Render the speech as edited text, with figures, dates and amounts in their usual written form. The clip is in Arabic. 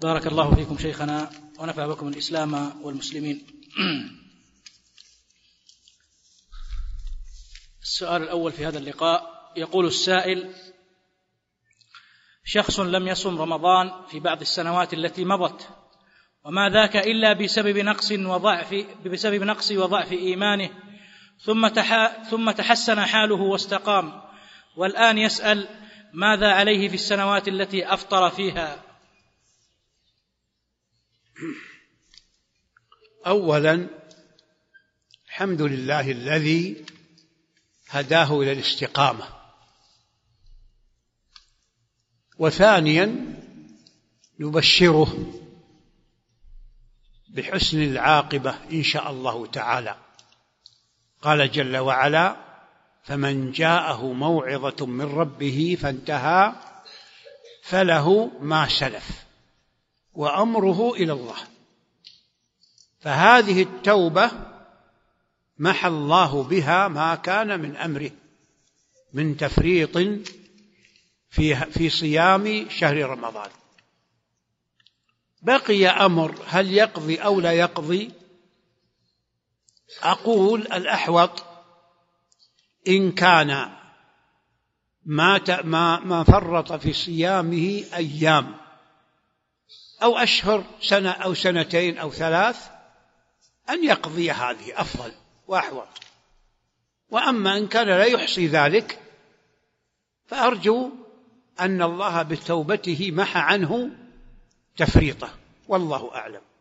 بارك الله فيكم شيخنا ونفع بكم الإسلام والمسلمين. السؤال الأول في هذا اللقاء، يقول السائل: شخص لم يصم رمضان في بعض السنوات التي مضت، وما ذاك إلا بسبب نقص وضعف إيمانه، ثم تحسن حاله واستقام، والآن يسأل ماذا عليه في السنوات التي أفطر فيها؟ أولا الحمد لله الذي هداه إلى الاستقامة، وثانيا نبشره بحسن العاقبة إن شاء الله تعالى. قال جل وعلا: فمن جاءه موعظة من ربه فانتهى فله ما سلف وأمره إلى الله. فهذه التوبة محى الله بها ما كان من أمره من تفريط في صيام شهر رمضان. بقي أمر هل يقضي أو لا يقضي؟ أقول الأحوط إن كان ما فرط في صيامه أيام أو أشهر، سنة أو سنتين أو ثلاث، أن يقضي هذه أفضل وأحوط. وأما إن كان لا يحصي ذلك فأرجو أن الله بتوبته محى عنه تفريطه، والله أعلم.